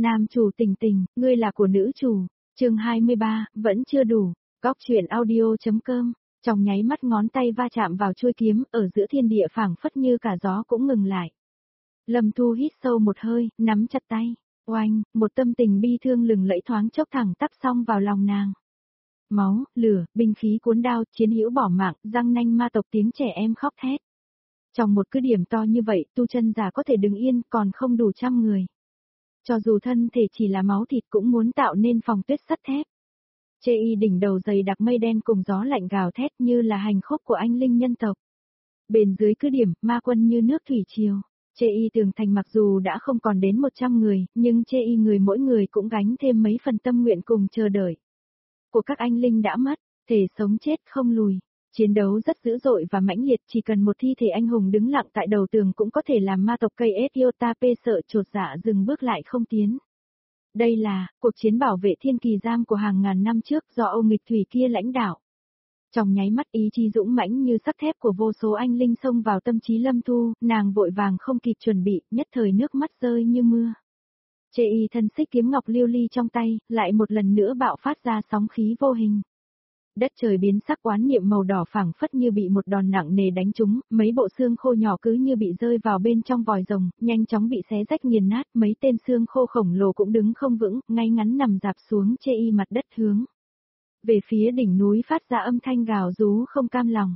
Nam chủ Tình Tình, ngươi là của nữ chủ. Chương 23, vẫn chưa đủ. Góc truyện audio.com. Trong nháy mắt ngón tay va chạm vào chuôi kiếm, ở giữa thiên địa phảng phất như cả gió cũng ngừng lại. Lâm Thu hít sâu một hơi, nắm chặt tay. Oanh, một tâm tình bi thương lừng lẫy thoáng chốc thẳng tắp xong vào lòng nàng. Máu, lửa, binh khí cuốn đao, chiến hữu bỏ mạng, răng nanh ma tộc, tiếng trẻ em khóc thét. Trong một cứ điểm to như vậy, tu chân giả có thể đứng yên, còn không đủ 100 người. Cho dù thân thể chỉ là máu thịt cũng muốn tạo nên phòng tuyết sắt thép. Chê y đỉnh đầu dày đặc mây đen cùng gió lạnh gào thét như là hành khúc của anh linh nhân tộc. Bên dưới cứ điểm, ma quân như nước thủy triều. Chê y tường thành mặc dù đã không còn đến 100 người, nhưng chê y người mỗi người cũng gánh thêm mấy phần tâm nguyện cùng chờ đợi. Của các anh linh đã mất, thể sống chết không lùi. Chiến đấu rất dữ dội và mãnh liệt, chỉ cần một thi thể anh hùng đứng lặng tại đầu tường cũng có thể làm ma tộc cây Iotap sợ chột dạ dừng bước lại không tiến. Đây là cuộc chiến bảo vệ Thiên Kỳ Giam của hàng ngàn năm trước do Âu Nghịch Thủy kia lãnh đạo. Trong nháy mắt ý chí dũng mãnh như sắt thép của vô số anh linh xông vào tâm trí Lâm Thu, nàng vội vàng không kịp chuẩn bị, nhất thời nước mắt rơi như mưa. Chê y thân xích kiếm ngọc lưu ly trong tay, lại một lần nữa bạo phát ra sóng khí vô hình. Đất trời biến sắc, oán niệm màu đỏ phảng phất như bị một đòn nặng nề đánh trúng, mấy bộ xương khô nhỏ cứ như bị rơi vào bên trong vòi rồng, nhanh chóng bị xé rách nghiền nát, mấy tên xương khô khổng lồ cũng đứng không vững, ngay ngắn nằm dạp xuống chê y mặt đất hướng về phía đỉnh núi phát ra âm thanh gào rú không cam lòng.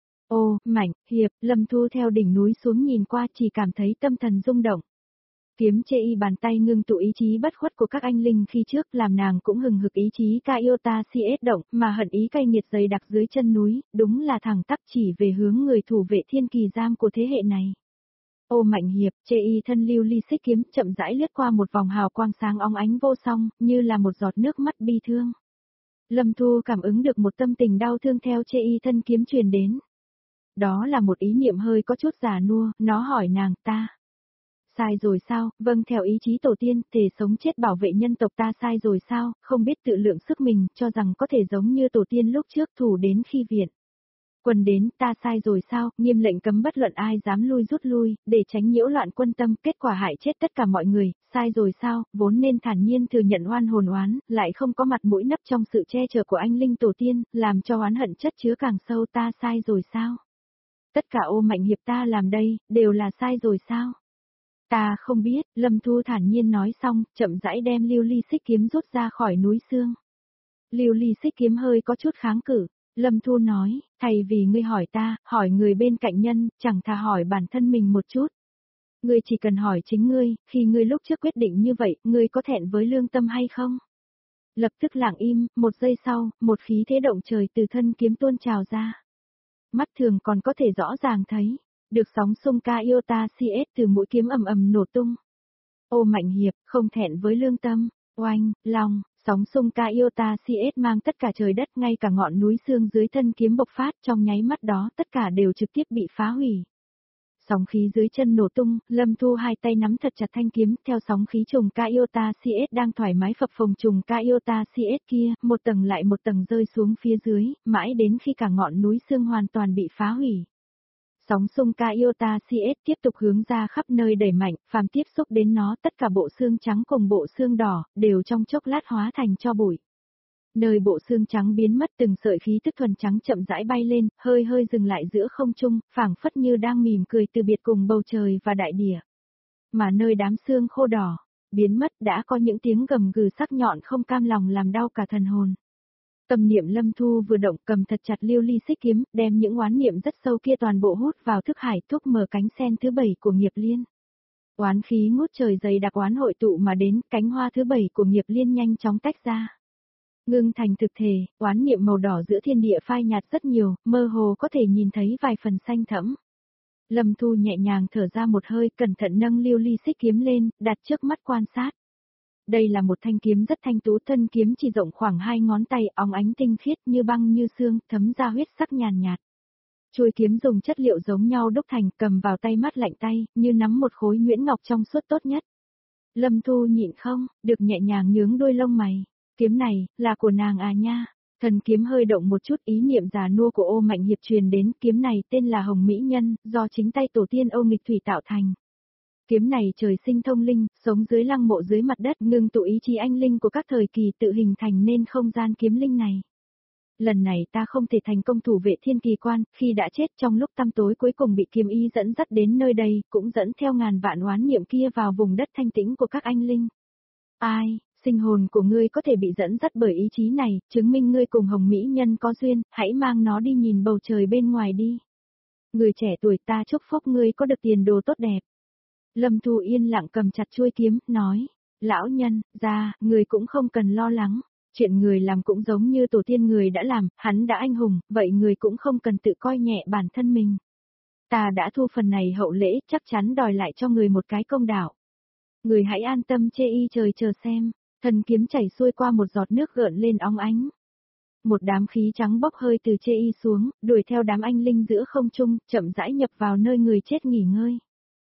Ô, Mạnh, Hiệp, Lâm Thu theo đỉnh núi xuống nhìn qua chỉ cảm thấy tâm thần rung động. Kiếm chê y bàn tay ngưng tụ ý chí bất khuất của các anh linh khi trước làm nàng cũng hừng hực ý chí Iota CS động mà hận ý cay nghiệt dày đặc dưới chân núi, đúng là thẳng tắp chỉ về hướng người thủ vệ Thiên Kỳ Giam của thế hệ này. Ô Mạnh Hiệp, chê y thân lưu ly xích kiếm chậm rãi lướt qua một vòng hào quang sáng óng ánh vô song, như là một giọt nước mắt bi thương. Lâm Thu cảm ứng được một tâm tình đau thương theo chê y thân kiếm truyền đến. Đó là một ý niệm hơi có chút già nua, nó hỏi nàng ta. Sai rồi sao, vâng theo ý chí tổ tiên, thể sống chết bảo vệ nhân tộc ta sai rồi sao, không biết tự lượng sức mình, cho rằng có thể giống như tổ tiên lúc trước thủ đến khi viện. Quân đến, ta sai rồi sao, nghiêm lệnh cấm bất luận ai dám lui rút lui, để tránh nhiễu loạn quân tâm, kết quả hại chết tất cả mọi người, sai rồi sao, vốn nên thản nhiên thừa nhận oan hồn oán, lại không có mặt mũi nấp trong sự che chở của anh linh tổ tiên, làm cho oán hận chất chứa càng sâu, ta sai rồi sao. Tất cả Ô Mạnh Hiệp ta làm đây, đều là sai rồi sao. Ta không biết, Lâm Thu thản nhiên nói xong, chậm rãi đem lưu ly xích kiếm rút ra khỏi núi xương. Lưu ly xích kiếm hơi có chút kháng cự, Lâm Thu nói, thay vì ngươi hỏi ta, hỏi người bên cạnh nhân, chẳng thà hỏi bản thân mình một chút. Ngươi chỉ cần hỏi chính ngươi, khi ngươi lúc trước quyết định như vậy, ngươi có thẹn với lương tâm hay không? Lập tức lặng im, một giây sau, một khí thế động trời từ thân kiếm tuôn trào ra. Mắt thường còn có thể rõ ràng thấy. Được sóng xung Iota CS từ mũi kiếm ầm ầm nổ tung. Ô Mạnh Hiệp, không thẹn với lương tâm, oanh, long, sóng xung Iota CS mang tất cả trời đất ngay cả ngọn núi xương dưới thân kiếm bộc phát trong nháy mắt đó tất cả đều trực tiếp bị phá hủy. Sóng khí dưới chân nổ tung, Lâm Thu hai tay nắm thật chặt thanh kiếm theo sóng khí trùng Iota CS đang thoải mái phập phồng trùng Iota CS kia, một tầng lại một tầng rơi xuống phía dưới, mãi đến khi cả ngọn núi xương hoàn toàn bị phá hủy. Sóng xung Iota CS tiếp tục hướng ra khắp nơi đẩy mạnh, phàm tiếp xúc đến nó tất cả bộ xương trắng cùng bộ xương đỏ, đều trong chốc lát hóa thành tro bụi. Nơi bộ xương trắng biến mất từng sợi khí tức thuần trắng chậm rãi bay lên, hơi hơi dừng lại giữa không trung, phảng phất như đang mỉm cười từ biệt cùng bầu trời và đại địa. Mà nơi đám xương khô đỏ, biến mất đã có những tiếng gầm gừ sắc nhọn không cam lòng làm đau cả thần hồn. Tâm niệm Lâm Thu vừa động cầm thật chặt lưu ly xích kiếm, đem những oán niệm rất sâu kia toàn bộ hút vào thức hải thúc mở cánh sen thứ 7 của nghiệp liên. Oán khí ngút trời dày đặc oán hội tụ mà đến, cánh hoa thứ 7 của nghiệp liên nhanh chóng tách ra. Ngưng thành thực thể, oán niệm màu đỏ giữa thiên địa phai nhạt rất nhiều, mơ hồ có thể nhìn thấy vài phần xanh thẫm. Lâm Thu nhẹ nhàng thở ra một hơi, cẩn thận nâng lưu ly xích kiếm lên, đặt trước mắt quan sát. Đây là một thanh kiếm rất thanh tú, thân kiếm chỉ rộng khoảng 2 ngón tay, óng ánh tinh khiết như băng như xương, thấm ra huyết sắc nhàn nhạt. Chuôi kiếm dùng chất liệu giống nhau đúc thành, cầm vào tay mát lạnh tay, như nắm một khối nhuyễn ngọc trong suốt tốt nhất. Lâm Thu nhịn không, được nhẹ nhàng nhướng đôi lông mày. Kiếm này, là của nàng à nha. Thần kiếm hơi động một chút, ý niệm già nua của Ô Mạnh Hiệp truyền đến, kiếm này tên là Hồng Mỹ Nhân, do chính tay tổ tiên Âu Nghịch Thủy tạo thành. Kiếm này trời sinh thông linh, sống dưới lăng mộ dưới mặt đất, ngưng tụ ý chí anh linh của các thời kỳ tự hình thành nên không gian kiếm linh này. Lần này ta không thể thành công thủ vệ thiên kỳ quan, khi đã chết trong lúc tăm tối cuối cùng bị kiếm ý dẫn dắt đến nơi đây, cũng dẫn theo ngàn vạn oán niệm kia vào vùng đất thanh tĩnh của các anh linh. Ai, sinh hồn của ngươi có thể bị dẫn dắt bởi ý chí này, chứng minh ngươi cùng Hồng Mỹ Nhân có duyên, hãy mang nó đi nhìn bầu trời bên ngoài đi. Người trẻ tuổi ta chúc phúc ngươi có được tiền đồ tốt đẹp. Lâm Thu yên lặng cầm chặt chuôi kiếm, nói, lão nhân, ra, người cũng không cần lo lắng. Chuyện người làm cũng giống như tổ tiên người đã làm, hắn đã anh hùng, vậy người cũng không cần tự coi nhẹ bản thân mình. Ta đã thu phần này hậu lễ, chắc chắn đòi lại cho người một cái công đạo. Người hãy an tâm chê y trời chờ xem, thần kiếm chảy xuôi qua một giọt nước gợn lên óng ánh. Một đám khí trắng bốc hơi từ chê y xuống, đuổi theo đám anh linh giữa không trung, chậm rãi nhập vào nơi người chết nghỉ ngơi.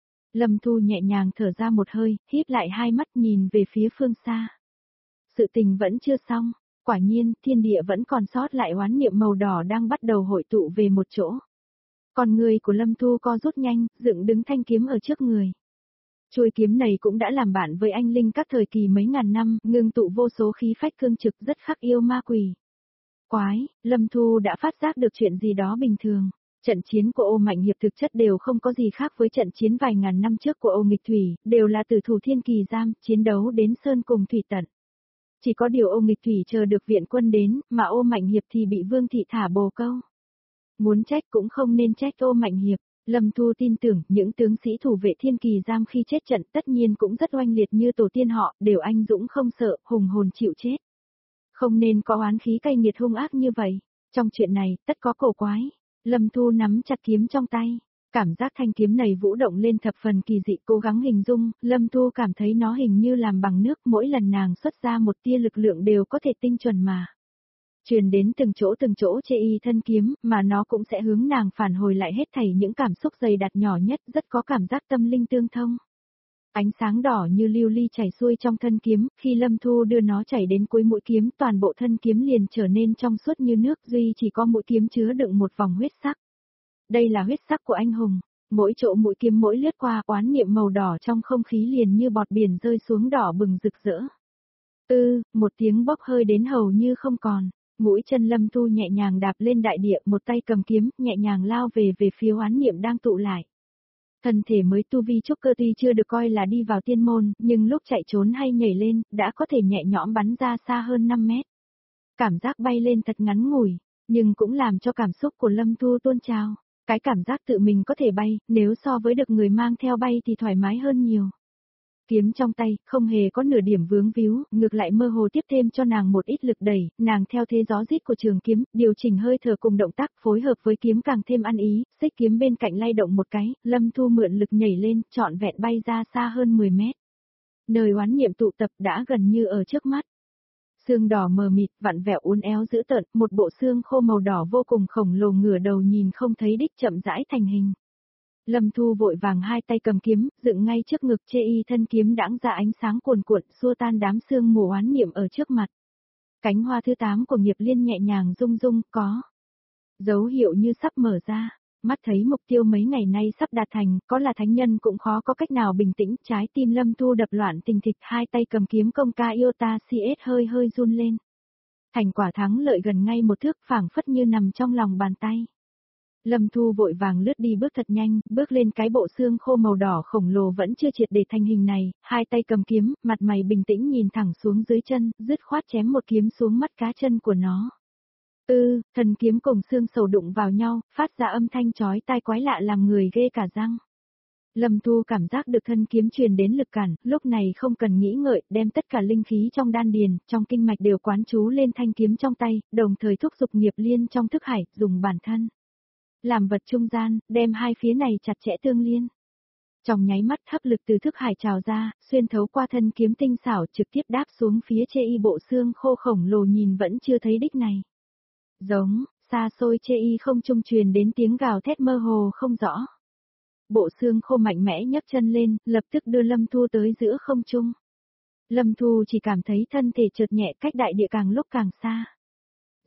Lâm Thu nhẹ nhàng thở ra một hơi, híp lại hai mắt nhìn về phía phương xa. Sự tình vẫn chưa xong, quả nhiên, thiên địa vẫn còn sót lại oán niệm màu đỏ đang bắt đầu hội tụ về một chỗ. Con người của Lâm Thu co rút nhanh, dựng đứng thanh kiếm ở trước người. Chuôi kiếm này cũng đã làm bạn với anh linh các thời kỳ mấy ngàn năm, ngưng tụ vô số khí phách cương trực rất khắc yêu ma quỷ. Quái, Lâm Thu đã phát giác được chuyện gì đó bình thường. Trận chiến của Ô Mạnh Hiệp thực chất đều không có gì khác với trận chiến vài ngàn năm trước của Ô Nghịch Thủy, đều là tử thủ thiên kỳ giam, chiến đấu đến sơn cùng thủy tận. Chỉ có điều Ô Nghịch Thủy chờ được viện quân đến, mà Ô Mạnh Hiệp thì bị Vương Thị thả bồ câu. Muốn trách cũng không nên trách Ô Mạnh Hiệp, Lâm Thu tin tưởng những tướng sĩ thủ vệ thiên kỳ giam khi chết trận tất nhiên cũng rất oanh liệt như tổ tiên họ, đều anh dũng không sợ, hùng hồn chịu chết. Không nên có oán khí cay nghiệt hung ác như vậy, trong chuyện này, tất có cổ quái. Lâm Thu nắm chặt kiếm trong tay, cảm giác thanh kiếm này vũ động lên thập phần kỳ dị, cố gắng hình dung, Lâm Thu cảm thấy nó hình như làm bằng nước, mỗi lần nàng xuất ra một tia lực lượng đều có thể tinh chuẩn mà. Truyền đến từng chỗ chê y thân kiếm, mà nó cũng sẽ hướng nàng phản hồi lại hết thảy những cảm xúc dày đặc nhỏ nhất, rất có cảm giác tâm linh tương thông. Ánh sáng đỏ như lưu ly chảy xuôi trong thân kiếm, khi Lâm Thu đưa nó chảy đến cuối mũi kiếm, toàn bộ thân kiếm liền trở nên trong suốt như nước, duy chỉ có mũi kiếm chứa đựng một vòng huyết sắc. Đây là huyết sắc của anh hùng, mỗi chỗ mũi kiếm mỗi lướt qua, oán niệm màu đỏ trong không khí liền như bọt biển rơi xuống đỏ bừng rực rỡ. Một tiếng bốc hơi đến hầu như không còn, mũi chân Lâm Thu nhẹ nhàng đạp lên đại địa, một tay cầm kiếm, nhẹ nhàng lao về phía oán niệm đang tụ lại. Thân thể mới tu vi trúc cơ tuy chưa được coi là đi vào tiên môn, nhưng lúc chạy trốn hay nhảy lên, đã có thể nhẹ nhõm bắn ra xa hơn 5 mét. Cảm giác bay lên thật ngắn ngủi, nhưng cũng làm cho cảm xúc của Lâm Thu tuôn trào. Cái cảm giác tự mình có thể bay, nếu so với được người mang theo bay thì thoải mái hơn nhiều. Kiếm trong tay, không hề có nửa điểm vướng víu, ngược lại mơ hồ tiếp thêm cho nàng một ít lực đẩy, nàng theo thế gió rít của trường kiếm, điều chỉnh hơi thở cùng động tác phối hợp với kiếm càng thêm ăn ý, xích kiếm bên cạnh lay động một cái, Lâm Thu mượn lực nhảy lên, trọn vẹn bay ra xa hơn 10 mét. Nơi oán niệm tụ tập đã gần như ở trước mắt. Xương đỏ mờ mịt, vặn vẹo uốn éo dữ tợn, một bộ xương khô màu đỏ vô cùng khổng lồ ngửa đầu nhìn không thấy đích chậm rãi thành hình. Lâm Thu vội vàng hai tay cầm kiếm, dựng ngay trước ngực chê y thân kiếm đãng ra ánh sáng cuồn cuộn, xua tan đám sương mù oán niệm ở trước mặt. Cánh hoa thứ 8 của nghiệp liên nhẹ nhàng rung rung, có dấu hiệu như sắp mở ra, mắt thấy mục tiêu mấy ngày nay sắp đạt thành, có là thánh nhân cũng khó có cách nào bình tĩnh, trái tim Lâm Thu đập loạn tình thịch, hai tay cầm kiếm công ca Iota CS hơi run lên. Thành quả thắng lợi gần ngay một thước, phảng phất như nằm trong lòng bàn tay. Lâm Thu vội vàng lướt đi bước thật nhanh, bước lên cái bộ xương khô màu đỏ khổng lồ vẫn chưa triệt để thành hình này, hai tay cầm kiếm, mặt mày bình tĩnh nhìn thẳng xuống dưới chân, dứt khoát chém một kiếm xuống mắt cá chân của nó. Thần kiếm cùng xương sầu đụng vào nhau, phát ra âm thanh chói tai quái lạ làm người ghê cả răng. Lâm Thu cảm giác được thân kiếm truyền đến lực cản, lúc này không cần nghĩ ngợi, đem tất cả linh khí trong đan điền, trong kinh mạch đều quán chú lên thanh kiếm trong tay, đồng thời thúc giục nghiệp liên trong thức hải, dùng bản thân làm vật trung gian, đem hai phía này chặt chẽ tương liên. Trong nháy mắt hấp lực từ thức hải trào ra, xuyên thấu qua thân kiếm tinh xảo trực tiếp đáp xuống phía chê y bộ xương khô khổng lồ nhìn vẫn chưa thấy đích này. Giống, xa xôi chê y không trung truyền đến tiếng gào thét mơ hồ không rõ. Bộ xương khô mạnh mẽ nhấc chân lên, lập tức đưa Lâm Thu tới giữa không trung. Lâm Thu chỉ cảm thấy thân thể chợt nhẹ cách đại địa càng lúc càng xa.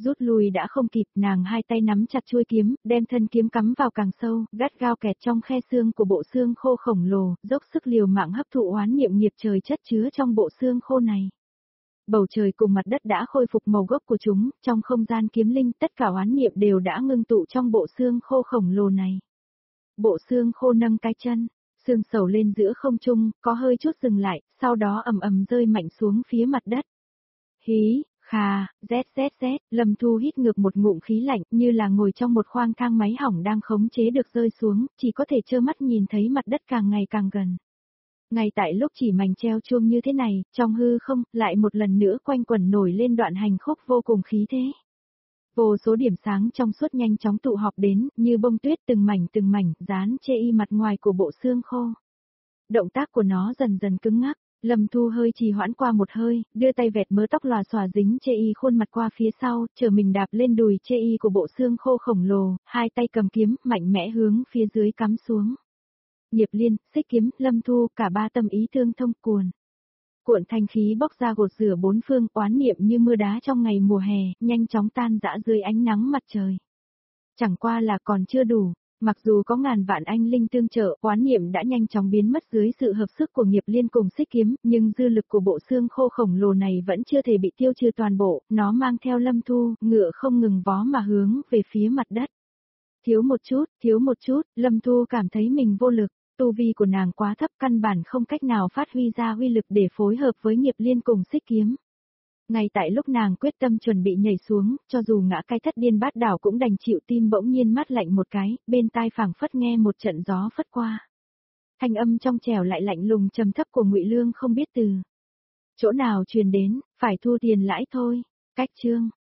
Rút lui đã không kịp, nàng hai tay nắm chặt chuôi kiếm, đem thân kiếm cắm vào càng sâu, gắt gao kẹt trong khe xương của bộ xương khô khổng lồ, dốc sức liều mạng hấp thụ oán niệm nghiệp trời chất chứa trong bộ xương khô này. Bầu trời cùng mặt đất đã khôi phục màu gốc của chúng, trong không gian kiếm linh tất cả oán niệm đều đã ngưng tụ trong bộ xương khô khổng lồ này. Bộ xương khô nâng cái chân, xương sầu lên giữa không trung, có hơi chút dừng lại, sau đó ầm ầm rơi mạnh xuống phía mặt đất. Hí, khà, zzz, Lâm Thu hít ngược một ngụm khí lạnh như là ngồi trong một khoang thang máy hỏng đang khống chế được rơi xuống, chỉ có thể trơ mắt nhìn thấy mặt đất càng ngày càng gần. Ngay tại lúc chỉ mảnh treo chuông như thế này, trong hư không, lại một lần nữa quanh quẩn nổi lên đoạn hành khúc vô cùng khí thế. Vô số điểm sáng trong suốt nhanh chóng tụ họp đến, như bông tuyết từng mảnh, dán chê y mặt ngoài của bộ xương khô. Động tác của nó dần dần cứng ngắc, Lâm Thu hơi trì hoãn qua một hơi, đưa tay vẹt mớ tóc lòa xòa dính chê y khuôn mặt qua phía sau, chờ mình đạp lên đùi chê y của bộ xương khô khổng lồ, hai tay cầm kiếm, mạnh mẽ hướng phía dưới cắm xuống. Nghiệp liên, xích kiếm, Lâm Thu, cả ba tâm ý tương thông cuộn thanh khí bốc ra gột rửa bốn phương, oán niệm như mưa đá trong ngày mùa hè, nhanh chóng tan rã dưới ánh nắng mặt trời. Chẳng qua là còn chưa đủ, mặc dù có ngàn vạn anh linh tương trợ, oán niệm đã nhanh chóng biến mất dưới sự hợp sức của nghiệp liên cùng xích kiếm, nhưng dư lực của bộ xương khô khổng lồ này vẫn chưa thể bị tiêu trừ toàn bộ, nó mang theo Lâm Thu, ngựa không ngừng vó mà hướng về phía mặt đất. Thiếu một chút, Lâm Thu cảm thấy mình vô lực. Tu vi của nàng quá thấp, căn bản không cách nào phát huy ra uy lực để phối hợp với nghiệp liên cùng xích kiếm. Ngay tại lúc nàng quyết tâm chuẩn bị nhảy xuống, cho dù ngã cái thất điên bát đảo cũng đành chịu, tim bỗng nhiên mát lạnh một cái, bên tai phảng phất nghe một trận gió phất qua. Thanh âm trong trẻo lại lạnh lùng trầm thấp của Ngụy Lương không biết từ chỗ nào truyền đến, phải thu tiền lãi thôi. Cách chương